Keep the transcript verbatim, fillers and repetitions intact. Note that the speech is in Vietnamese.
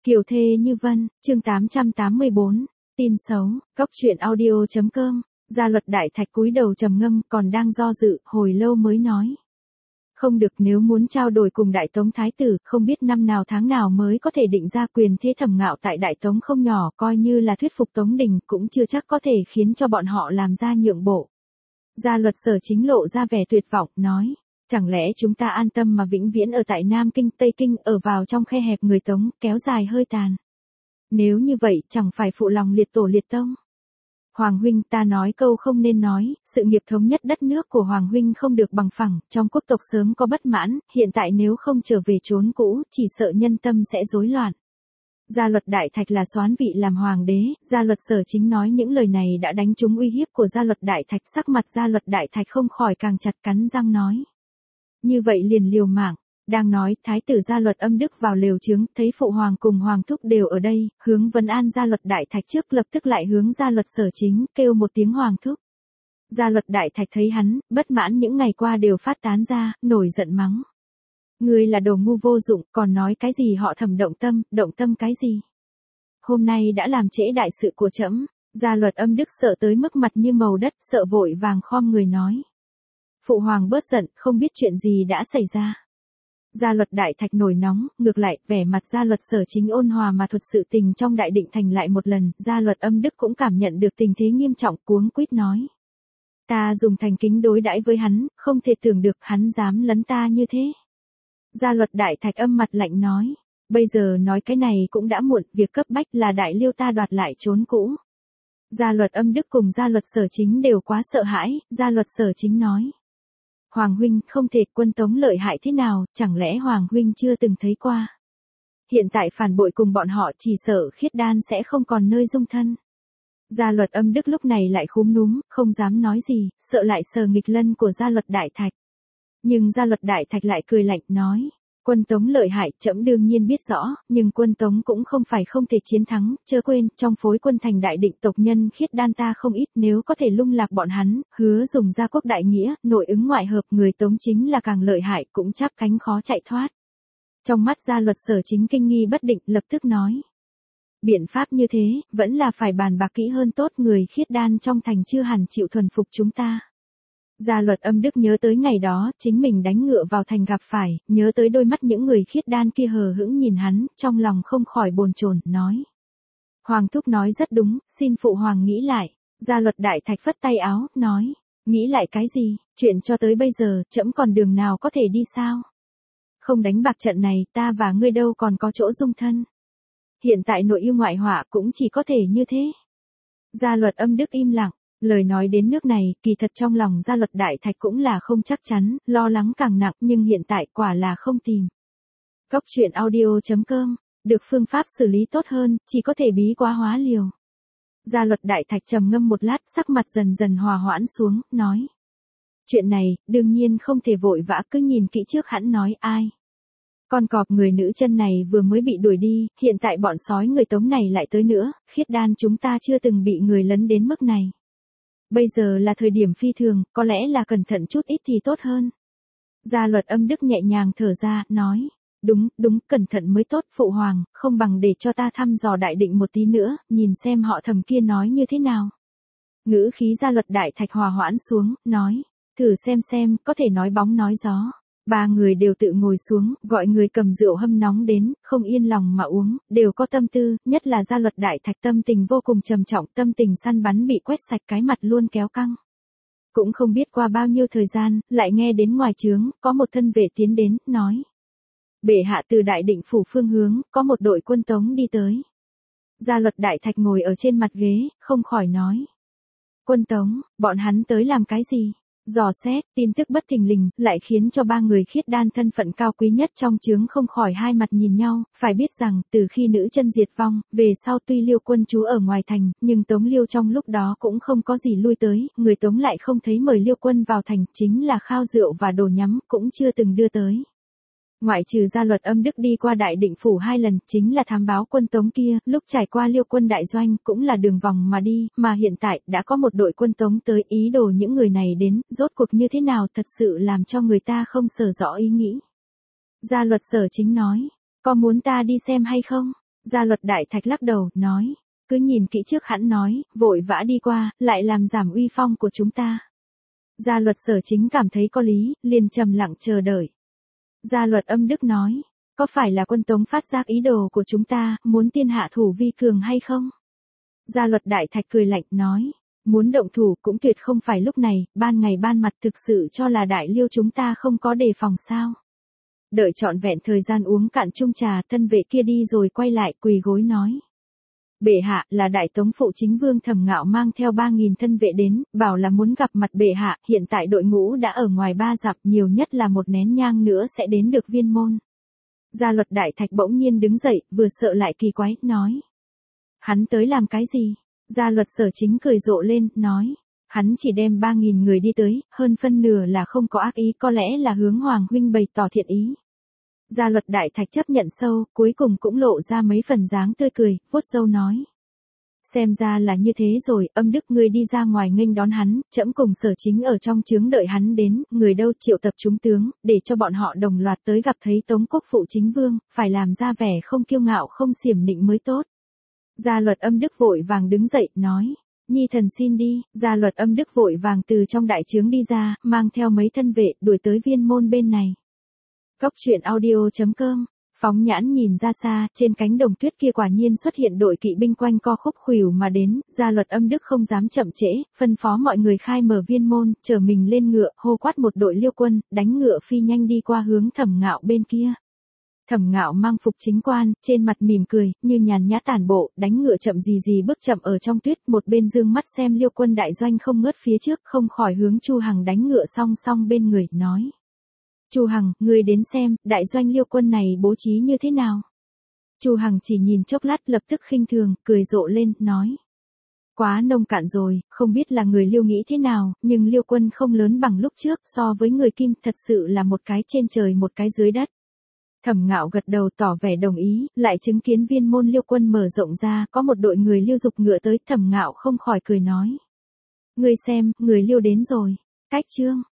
Kiều thê như vân, chương tám trăm tám mươi bốn, tin xấu, cóc truyện audio chấm com, Gia Luật Đại Thạch cúi đầu trầm ngâm, còn đang do dự, hồi lâu mới nói. Không được, nếu muốn trao đổi cùng Đại Tống Thái tử, không biết năm nào tháng nào mới có thể định ra quyền thế Thẩm Ngạo tại Đại Tống không nhỏ, coi như là thuyết phục Tống Đình, cũng chưa chắc có thể khiến cho bọn họ làm ra nhượng bộ. Gia Luật Sở Chính lộ ra vẻ tuyệt vọng, nói. Chẳng lẽ chúng ta an tâm mà vĩnh viễn ở tại Nam Kinh, Tây Kinh, ở vào trong khe hẹp người Tống, kéo dài hơi tàn. Nếu như vậy, chẳng phải phụ lòng liệt tổ liệt tông. Hoàng huynh, ta nói câu không nên nói, sự nghiệp thống nhất đất nước của Hoàng huynh không được bằng phẳng, trong quốc tộc sớm có bất mãn, hiện tại nếu không trở về chốn cũ, chỉ sợ nhân tâm sẽ rối loạn. Gia Luật Đại Thạch là soán vị làm hoàng đế, Gia Luật Sở Chính nói những lời này đã đánh trúng uy hiếp của Gia Luật Đại Thạch, sắc mặt Gia Luật Đại Thạch không khỏi càng chặt, cắn răng nói. Như vậy liền liều mạng, đang nói, Thái tử Gia Luật Âm Đức vào lều trướng, thấy phụ hoàng cùng hoàng thúc đều ở đây, hướng vấn an Gia Luật Đại Thạch trước, lập tức lại hướng Gia Luật Sở Chính, kêu một tiếng hoàng thúc. Gia Luật Đại Thạch thấy hắn, bất mãn những ngày qua đều phát tán ra, nổi giận mắng. Ngươi là đồ ngu vô dụng, còn nói cái gì họ Thẩm động tâm, động tâm cái gì? Hôm nay đã làm trễ đại sự của trẫm. Gia Luật Âm Đức sợ tới mức mặt như màu đất, sợ vội vàng khom người nói. Phụ hoàng bớt giận, không biết chuyện gì đã xảy ra. Gia Luật Đại Thạch nổi nóng, ngược lại, vẻ mặt Gia Luật Sở Chính ôn hòa mà thuật sự tình trong đại định thành lại một lần, Gia Luật Âm Đức cũng cảm nhận được tình thế nghiêm trọng, cuống quýt nói. Ta dùng thành kính đối đãi với hắn, không thể tưởng được hắn dám lấn ta như thế. Gia Luật Đại Thạch âm mặt lạnh nói, bây giờ nói cái này cũng đã muộn, việc cấp bách là Đại Liêu ta đoạt lại trốn cũ. Gia Luật Âm Đức cùng Gia Luật Sở Chính đều quá sợ hãi, Gia Luật Sở Chính nói. Hoàng huynh, không thể, quân Tống lợi hại thế nào, chẳng lẽ Hoàng huynh chưa từng thấy qua. Hiện tại phản bội cùng bọn họ, chỉ sợ Khiết Đan sẽ không còn nơi dung thân. Gia Luật Âm Đức lúc này lại khúm núm, không dám nói gì, sợ lại sờ nghịch lân của Gia Luật Đại Thạch. Nhưng Gia Luật Đại Thạch lại cười lạnh, nói. Quân Tống lợi hại, trẫm đương nhiên biết rõ, nhưng quân Tống cũng không phải không thể chiến thắng, chớ quên, trong phối quân thành đại định tộc nhân Khiết Đan ta không ít, nếu có thể lung lạc bọn hắn, hứa dùng gia quốc đại nghĩa, nội ứng ngoại hợp, người Tống chính là càng lợi hại, cũng chắp cánh khó chạy thoát. Trong mắt Gia Luật Sở Chính kinh nghi bất định, lập tức nói. Biện pháp như thế, vẫn là phải bàn bạc kỹ hơn tốt, người Khiết Đan trong thành chưa hẳn chịu thuần phục chúng ta. Gia Luật Âm Đức nhớ tới ngày đó, chính mình đánh ngựa vào thành gặp phải, nhớ tới đôi mắt những người Khiết Đan kia hờ hững nhìn hắn, trong lòng không khỏi bồn chồn, nói. Hoàng thúc nói rất đúng, xin phụ hoàng nghĩ lại. Gia Luật Đại Thạch phất tay áo, nói. Nghĩ lại cái gì, chuyện cho tới bây giờ, trẫm còn đường nào có thể đi sao? Không đánh bạc trận này, ta và ngươi đâu còn có chỗ dung thân. Hiện tại nội yêu ngoại họa cũng chỉ có thể như thế. Gia Luật Âm Đức im lặng. Lời nói đến nước này, kỳ thật trong lòng Gia Luật Đại Thạch cũng là không chắc chắn, lo lắng càng nặng, nhưng hiện tại quả là không tìm. Cóc truyện audio chấm com, được phương pháp xử lý tốt hơn, chỉ có thể bí quá hóa liều. Gia Luật Đại Thạch trầm ngâm một lát, sắc mặt dần dần hòa hoãn xuống, nói. Chuyện này, đương nhiên không thể vội vã, cứ nhìn kỹ trước hẵng nói ai. Con cọp người nữ chân này vừa mới bị đuổi đi, hiện tại bọn sói người Tống này lại tới nữa, Khiết Đan chúng ta chưa từng bị người lấn đến mức này. Bây giờ là thời điểm phi thường, có lẽ là cẩn thận chút ít thì tốt hơn. Gia Luật Âm Đức nhẹ nhàng thở ra, nói. Đúng, đúng, cẩn thận mới tốt, phụ hoàng, không bằng để cho ta thăm dò đại định một tí nữa, nhìn xem họ Thẩm kia nói như thế nào. Ngữ khí Gia Luật Đại Thạch hòa hoãn xuống, nói. Thử xem xem, có thể nói bóng nói gió. Ba người đều tự ngồi xuống, gọi người cầm rượu hâm nóng đến, không yên lòng mà uống, đều có tâm tư, nhất là Gia Luật Đại Thạch tâm tình vô cùng trầm trọng, tâm tình săn bắn bị quét sạch, cái mặt luôn kéo căng. Cũng không biết qua bao nhiêu thời gian, lại nghe đến ngoài trướng, có một thân vệ tiến đến, nói. Bệ hạ từ đại định phủ phương hướng, có một đội quân Tống đi tới. Gia Luật Đại Thạch ngồi ở trên mặt ghế, không khỏi nói. Quân Tống, bọn hắn tới làm cái gì? Dò xét, tin tức bất thình lình, lại khiến cho ba người Khiết Đan thân phận cao quý nhất trong trướng không khỏi hai mặt nhìn nhau, phải biết rằng, từ khi nữ chân diệt vong, về sau tuy Liêu quân trú ở ngoài thành, nhưng Tống Liêu trong lúc đó cũng không có gì lui tới, người Tống lại không thấy mời Liêu quân vào thành, chính là khao rượu và đồ nhắm, cũng chưa từng đưa tới. Ngoại trừ Gia Luật Âm Đức đi qua đại định phủ hai lần, chính là thám báo quân Tống kia, lúc trải qua Liêu quân đại doanh, cũng là đường vòng mà đi, mà hiện tại, đã có một đội quân Tống tới, ý đồ những người này đến, rốt cuộc như thế nào, thật sự làm cho người ta không sở rõ ý nghĩ. Gia Luật Sở Chính nói, có muốn ta đi xem hay không? Gia luật đại thạch lắc đầu, nói. Cứ nhìn kỹ trước hẵng nói, vội vã đi qua, lại làm giảm uy phong của chúng ta. Gia luật Sở Chính cảm thấy có lý, liền trầm lặng chờ đợi. Gia luật Âm Đức nói. Có phải là quân Tống phát giác ý đồ của chúng ta, muốn tiên hạ thủ vi cường hay không? Gia luật đại thạch cười lạnh, nói. Muốn động thủ cũng tuyệt không phải lúc này, ban ngày ban mặt thực sự cho là đại liêu chúng ta không có đề phòng sao. Đợi trọn vẹn thời gian uống cạn chung trà, thân vệ kia đi rồi quay lại quỳ gối nói. Bệ hạ, là đại tống phụ chính vương Thẩm Ngạo mang theo ba nghìn thân vệ đến, bảo là muốn gặp mặt bệ hạ, hiện tại đội ngũ đã ở ngoài ba dặm, nhiều nhất là một nén nhang nữa sẽ đến được Viên Môn. Gia luật đại thạch bỗng nhiên đứng dậy, vừa sợ lại kỳ quái, nói. Hắn tới làm cái gì? Gia luật Sở Chính cười rộ lên, nói. Hắn chỉ đem ba nghìn người đi tới, hơn phân nửa là không có ác ý, có lẽ là hướng Hoàng huynh bày tỏ thiện ý. Gia luật đại thạch chấp nhận sâu, cuối cùng cũng lộ ra mấy phần dáng tươi cười, vuốt râu nói. Xem ra là như thế rồi, Âm Đức ngươi đi ra ngoài nghênh đón hắn, trẫm cùng Sở Chính ở trong trướng đợi hắn đến, người đâu triệu tập chúng tướng, để cho bọn họ đồng loạt tới gặp thấy Tống quốc phụ chính vương, phải làm ra vẻ không kiêu ngạo không xiểm nịnh mới tốt. Gia luật Âm Đức vội vàng đứng dậy, nói. Nhi thần xin đi. Gia luật Âm Đức vội vàng từ trong đại trướng đi ra, mang theo mấy thân vệ, đuổi tới Viên Môn bên này. Cốc truyện audio chấm com. Phóng nhãn nhìn ra xa, trên cánh đồng tuyết kia quả nhiên xuất hiện đội kỵ binh quanh co khúc khuỷu mà đến, Gia luật Âm Đức không dám chậm trễ, phân phó mọi người khai mở Viên Môn, chở mình lên ngựa, hô quát một đội liêu quân, đánh ngựa phi nhanh đi qua hướng Thẩm Ngạo bên kia. Thẩm Ngạo mang phục chính quan, trên mặt mỉm cười, như nhàn nhã tản bộ, đánh ngựa chậm gì gì bước chậm ở trong tuyết, một bên dương mắt xem liêu quân đại doanh không ngớt phía trước, không khỏi hướng Chu Hằng đánh ngựa song song bên người, nói. Chu Hằng, ngươi đến xem, đại doanh liêu quân này bố trí như thế nào? Chu Hằng chỉ nhìn chốc lát lập tức khinh thường, cười rộ lên, nói. Quá nông cạn rồi, không biết là người liêu nghĩ thế nào, nhưng liêu quân không lớn bằng lúc trước, so với người Kim thật sự là một cái trên trời một cái dưới đất. Thẩm Ngạo gật đầu tỏ vẻ đồng ý, lại chứng kiến Viên Môn liêu quân mở rộng ra, có một đội người liêu dục ngựa tới, Thẩm Ngạo không khỏi cười nói. Ngươi xem, người liêu đến rồi. Cách chương.